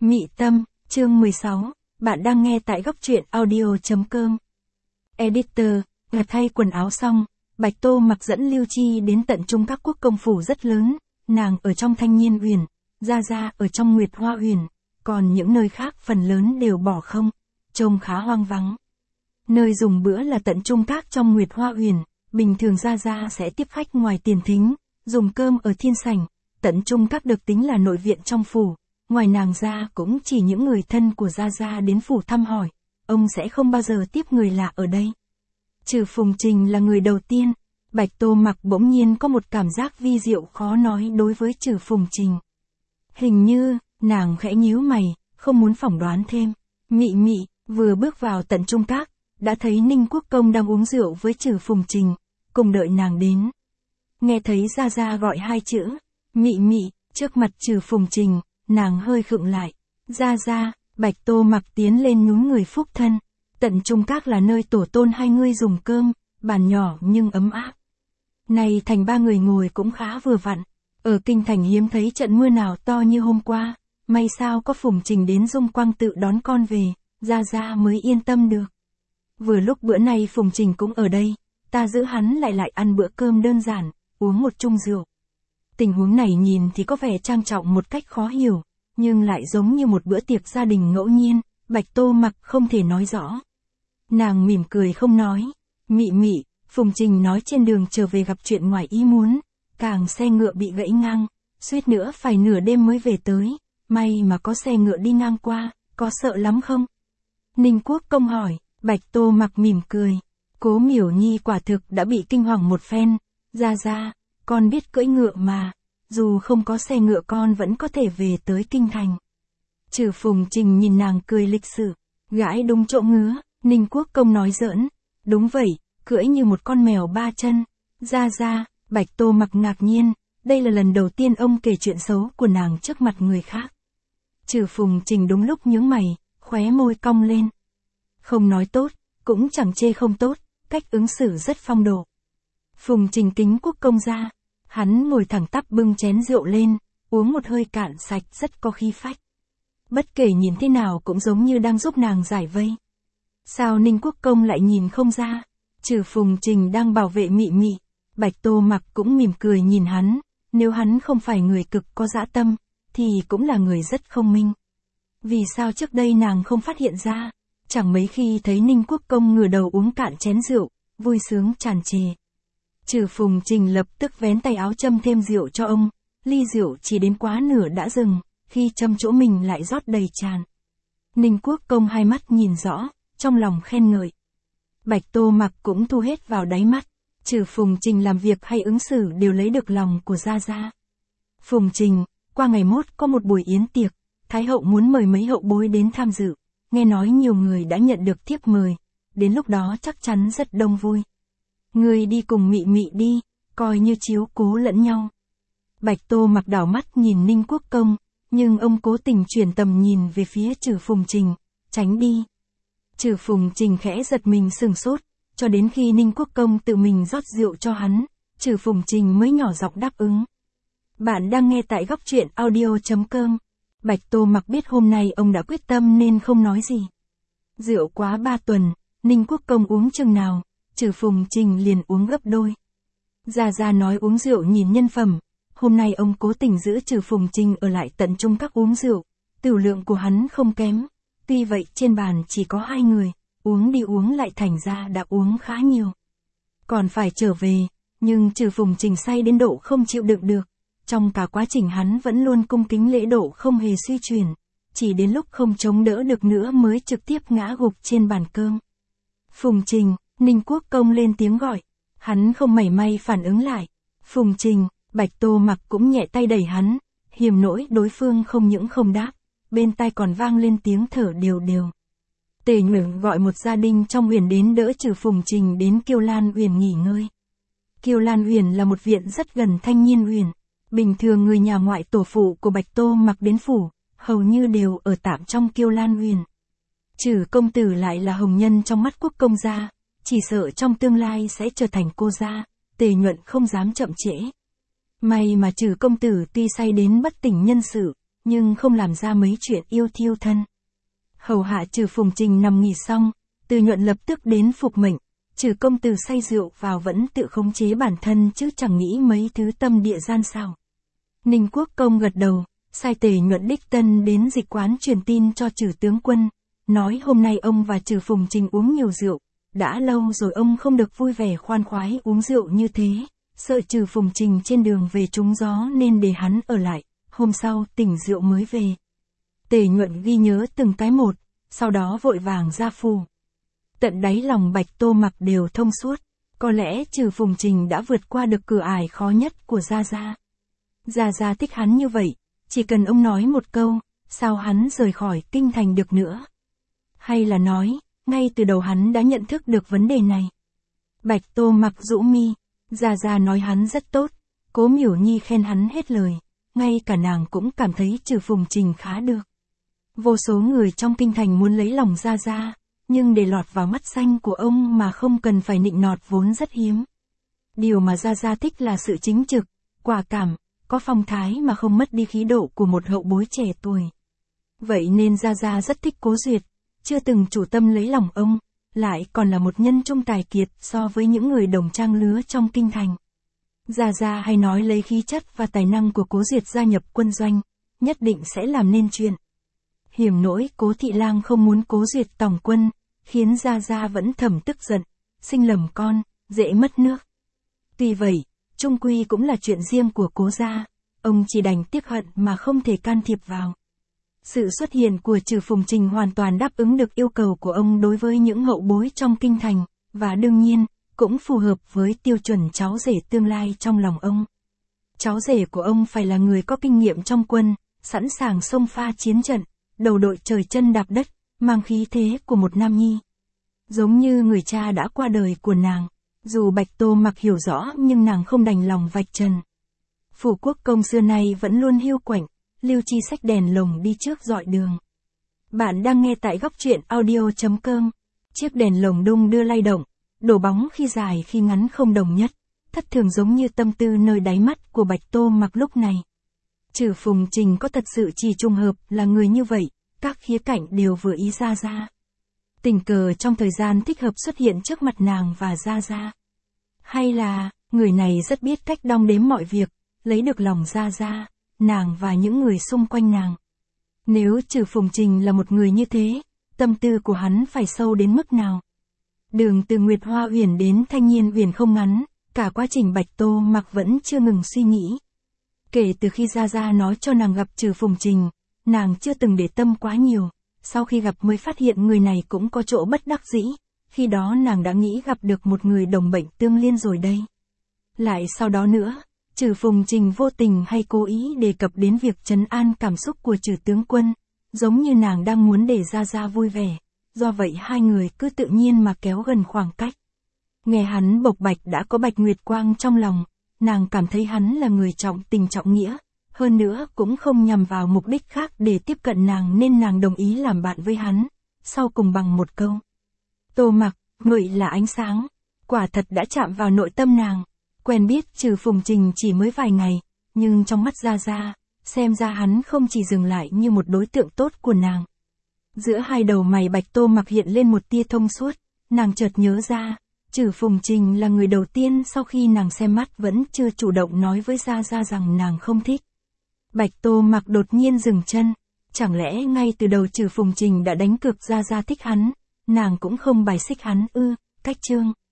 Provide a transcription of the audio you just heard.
Mị Tâm, chương 16, bạn đang nghe tại góc truyện audio.com. Editor, thay quần áo xong, Bạch Tô Mặc dẫn Lưu Chi đến tận trung các quốc công phủ rất lớn, nàng ở trong Thanh Nhiên Uyển, Gia Gia ở trong Nguyệt Hoa Uyển, còn những nơi khác phần lớn đều bỏ không, trông khá hoang vắng. Nơi dùng bữa là tận trung các trong Nguyệt Hoa Uyển, bình thường Gia Gia sẽ tiếp khách ngoài tiền thính, dùng cơm ở thiên sảnh, tận trung các được tính là nội viện trong phủ. Ngoài nàng ra cũng chỉ những người thân của Gia Gia đến phủ thăm hỏi, ông sẽ không bao giờ tiếp người lạ ở đây. Trừ Phùng Trình là người đầu tiên, Bạch Tô Mặc bỗng nhiên có một cảm giác vi diệu khó nói đối với Trừ Phùng Trình. Hình như, nàng khẽ nhíu mày, không muốn phỏng đoán thêm. Mị Mị, vừa bước vào tận trung các, đã thấy Ninh Quốc Công đang uống rượu với Trừ Phùng Trình, cùng đợi nàng đến. Nghe thấy Gia Gia gọi hai chữ, Mị Mị, trước mặt Trừ Phùng Trình. Nàng hơi khựng lại, Gia Gia, Bạch Tô Mặc tiến lên nhún người phúc thân, tận trung các là nơi tổ tôn hai ngươi dùng cơm, bàn nhỏ nhưng ấm áp. Này thành ba người ngồi cũng khá vừa vặn, ở kinh thành hiếm thấy trận mưa nào to như hôm qua, may sao có Phùng Trình đến Dung Quang tự đón con về, Gia Gia mới yên tâm được. Vừa lúc bữa nay Phùng Trình cũng ở đây, ta giữ hắn lại ăn bữa cơm đơn giản, uống một chung rượu. Tình huống này nhìn thì có vẻ trang trọng một cách khó hiểu, nhưng lại giống như một bữa tiệc gia đình ngẫu nhiên, Bạch Tô Mặc không thể nói rõ. Nàng mỉm cười không nói, Mị Mị, Phùng Trình nói trên đường trở về gặp chuyện ngoài ý muốn, càng xe ngựa bị gãy ngang, suýt nữa phải nửa đêm mới về tới, may mà có xe ngựa đi ngang qua, có sợ lắm không? Ninh Quốc Công hỏi, Bạch Tô Mặc mỉm cười, Cố Miểu Nhi quả thực đã bị kinh hoàng một phen, Gia Gia. Con biết cưỡi ngựa mà, dù không có xe ngựa con vẫn có thể về tới kinh thành. Trừ Phùng Trình nhìn nàng cười lịch sự, gãi đúng chỗ ngứa, Ninh Quốc Công nói giỡn, đúng vậy, cưỡi như một con mèo ba chân. Gia Gia, Bạch Tô Mặc ngạc nhiên, đây là lần đầu tiên ông kể chuyện xấu của nàng trước mặt người khác. Trừ Phùng Trình đúng lúc nhướng mày, khóe môi cong lên. Không nói tốt, cũng chẳng chê không tốt, cách ứng xử rất phong độ. Phùng Trình kính Quốc Công ra. Hắn ngồi thẳng tắp bưng chén rượu lên, uống một hơi cạn sạch rất có khí phách. Bất kể nhìn thế nào cũng giống như đang giúp nàng giải vây. Sao Ninh Quốc Công lại nhìn không ra? Trừ Phùng Trình đang bảo vệ Mị Mị, Bạch Tô Mặc cũng mỉm cười nhìn hắn, nếu hắn không phải người cực có dã tâm, thì cũng là người rất thông minh. Vì sao trước đây nàng không phát hiện ra? Chẳng mấy khi thấy Ninh Quốc Công ngửa đầu uống cạn chén rượu, vui sướng tràn trề. Trừ Phùng Trình lập tức vén tay áo châm thêm rượu cho ông, ly rượu chỉ đến quá nửa đã dừng, khi châm chỗ mình lại rót đầy tràn. Ninh Quốc Công hai mắt nhìn rõ, trong lòng khen ngợi. Bạch Tô Mặc cũng thu hết vào đáy mắt, Trừ Phùng Trình làm việc hay ứng xử đều lấy được lòng của Gia Gia. Phùng Trình, qua ngày mốt có một buổi yến tiệc, Thái hậu muốn mời mấy hậu bối đến tham dự, nghe nói nhiều người đã nhận được thiếp mời, đến lúc đó chắc chắn rất đông vui. Ngươi đi cùng Mị Mị đi, coi như chiếu cố lẫn nhau. Bạch Tô Mặc đảo mắt nhìn Ninh Quốc Công, nhưng ông cố tình chuyển tầm nhìn về phía Trừ Phùng Trình, tránh đi. Trừ Phùng Trình khẽ giật mình sừng sốt, cho đến khi Ninh Quốc Công tự mình rót rượu cho hắn, Trừ Phùng Trình mới nhỏ giọng đáp ứng. Bạn đang nghe tại góc truyện audio.com. Bạch Tô Mặc biết hôm nay ông đã quyết tâm nên không nói gì. Rượu quá 3 tuần, Ninh Quốc Công uống chừng nào, Trừ Phùng Trình liền uống gấp đôi. Gia Gia nói uống rượu nhìn nhân phẩm, hôm nay ông cố tình giữ Trừ Phùng Trình ở lại tận trung các uống rượu, tửu lượng của hắn không kém, tuy vậy trên bàn chỉ có 2 người, uống đi uống lại thành ra đã uống khá nhiều. Còn phải trở về, nhưng Trừ Phùng Trình say đến độ không chịu đựng được, trong cả quá trình hắn vẫn luôn cung kính lễ độ không hề suy chuyển, chỉ đến lúc không chống đỡ được nữa mới trực tiếp ngã gục trên bàn cơm. Phùng Trình, Ninh Quốc Công lên tiếng gọi, hắn không mảy may phản ứng lại. Phùng Trình, Bạch Tô Mặc cũng nhẹ tay đẩy hắn, hiềm nỗi đối phương không những không đáp, bên tai còn vang lên tiếng thở đều đều. Tề Nhượng gọi một gia đình trong Uyển đến đỡ Trừ Phùng Trình đến Kiêu Lan Uyển nghỉ ngơi. Kiêu Lan Uyển là một viện rất gần Thanh Nhiên Uyển, bình thường người nhà ngoại tổ phụ của Bạch Tô Mặc đến phủ, hầu như đều ở tạm trong Kiêu Lan Uyển. Trừ công tử lại là hồng nhân trong mắt Quốc Công gia, chỉ sợ trong tương lai sẽ trở thành cô gia, Tề Nhuận không dám chậm trễ. May mà Trừ công tử tuy say đến bất tỉnh nhân sự, nhưng không làm ra mấy chuyện yêu thiêu thân. Hầu hạ Trừ Phùng Trình nằm nghỉ xong, Từ Nhuận lập tức đến phục mệnh. Trừ công tử say rượu vào vẫn tự khống chế bản thân chứ chẳng nghĩ mấy thứ tâm địa gian xảo. Ninh Quốc Công gật đầu, sai Tề Nhuận đích thân đến dịch quán truyền tin cho Trừ tướng quân, nói hôm nay ông và Trừ Phùng Trình uống nhiều rượu, đã lâu rồi ông không được vui vẻ khoan khoái uống rượu như thế, sợ Trừ Phùng Trình trên đường về trúng gió nên để hắn ở lại, hôm sau tỉnh rượu mới về. Tề Nhuận ghi nhớ từng cái một, sau đó vội vàng ra phù. Tận đáy lòng Bạch Tô Mặc đều thông suốt, có lẽ Trừ Phùng Trình đã vượt qua được cửa ải khó nhất của Gia Gia. Gia Gia thích hắn như vậy, chỉ cần ông nói một câu, sao hắn rời khỏi kinh thành được nữa? Hay là nói, ngay từ đầu hắn đã nhận thức được vấn đề này? Bạch Tô Mặc rũ mi, Gia Gia nói hắn rất tốt, Cố Miểu Nhi khen hắn hết lời, ngay cả nàng cũng cảm thấy Trừ Phùng Trình khá được. Vô số người trong kinh thành muốn lấy lòng Gia Gia, nhưng để lọt vào mắt xanh của ông mà không cần phải nịnh nọt vốn rất hiếm. Điều mà Gia Gia thích là sự chính trực, quả cảm, có phong thái mà không mất đi khí độ của một hậu bối trẻ tuổi. Vậy nên Gia Gia rất thích Cố Duyệt, chưa từng chủ tâm lấy lòng ông, lại còn là một nhân trung tài kiệt so với những người đồng trang lứa trong kinh thành. Gia Gia hay nói lấy khí chất và tài năng của Cố Duyệt gia nhập quân doanh, nhất định sẽ làm nên chuyện. Hiểm nỗi Cố Thị Lang không muốn Cố Duyệt tòng quân, khiến Gia Gia vẫn thầm tức giận, sinh lầm con, dễ mất nước. Tuy vậy, chung quy cũng là chuyện riêng của Cố gia, ông chỉ đành tiếc hận mà không thể can thiệp vào. Sự xuất hiện của Trừ Phùng Trình hoàn toàn đáp ứng được yêu cầu của ông đối với những hậu bối trong kinh thành, và đương nhiên, cũng phù hợp với tiêu chuẩn cháu rể tương lai trong lòng ông. Cháu rể của ông phải là người có kinh nghiệm trong quân, sẵn sàng xông pha chiến trận, đầu đội trời chân đạp đất, mang khí thế của một nam nhi. Giống như người cha đã qua đời của nàng, dù Bạch Tô Mặc hiểu rõ nhưng nàng không đành lòng vạch trần. Phủ Quốc Công xưa nay vẫn luôn hiu quạnh, Lưu Chi xách đèn lồng đi trước dọi đường. Bạn đang nghe tại góc truyện audio.com. Chiếc đèn lồng đung đưa lay động, đổ bóng khi dài khi ngắn không đồng nhất, thất thường giống như tâm tư nơi đáy mắt của Bạch Tô Mặc lúc này. Trừ Phùng Trình có thật sự chỉ trùng hợp là người như vậy, các khía cạnh đều vừa ý Gia Gia. Tình cờ trong thời gian thích hợp xuất hiện trước mặt nàng và Gia Gia. Hay là, người này rất biết cách đong đếm mọi việc, lấy được lòng Gia Gia, nàng và những người xung quanh nàng. Nếu Trừ Phùng Trình là một người như thế, tâm tư của hắn phải sâu đến mức nào? Đường từ Nguyệt Hoa Uyển đến Thanh Nhiên Uyển không ngắn, cả quá trình Bạch Tô Mặc vẫn chưa ngừng suy nghĩ. Kể từ khi Gia Gia nói cho nàng gặp Trừ Phùng Trình, nàng chưa từng để tâm quá nhiều, sau khi gặp mới phát hiện người này cũng có chỗ bất đắc dĩ, khi đó nàng đã nghĩ gặp được một người đồng bệnh tương liên rồi đây. Lại sau đó nữa, Trừ Phùng Trình vô tình hay cố ý đề cập đến việc trấn an cảm xúc của Trừ tướng quân, giống như nàng đang muốn để Gia Gia vui vẻ, do vậy hai người cứ tự nhiên mà kéo gần khoảng cách. Nghe hắn bộc bạch đã có Bạch Nguyệt Quang trong lòng, nàng cảm thấy hắn là người trọng tình trọng nghĩa, hơn nữa cũng không nhằm vào mục đích khác để tiếp cận nàng nên nàng đồng ý làm bạn với hắn, sau cùng bằng một câu. Tô Mặc, ngụy là ánh sáng, quả thật đã chạm vào nội tâm nàng. Quen biết Trừ Phùng Trình chỉ mới vài ngày, nhưng trong mắt Gia Gia, xem ra hắn không chỉ dừng lại như một đối tượng tốt của nàng. Giữa hai đầu mày Bạch Tô Mặc hiện lên một tia thông suốt, nàng chợt nhớ ra, Trừ Phùng Trình là người đầu tiên sau khi nàng xem mắt vẫn chưa chủ động nói với Gia Gia rằng nàng không thích. Bạch Tô Mặc đột nhiên dừng chân, chẳng lẽ ngay từ đầu Trừ Phùng Trình đã đánh cược Gia Gia thích hắn, nàng cũng không bài xích hắn ư? Cách chương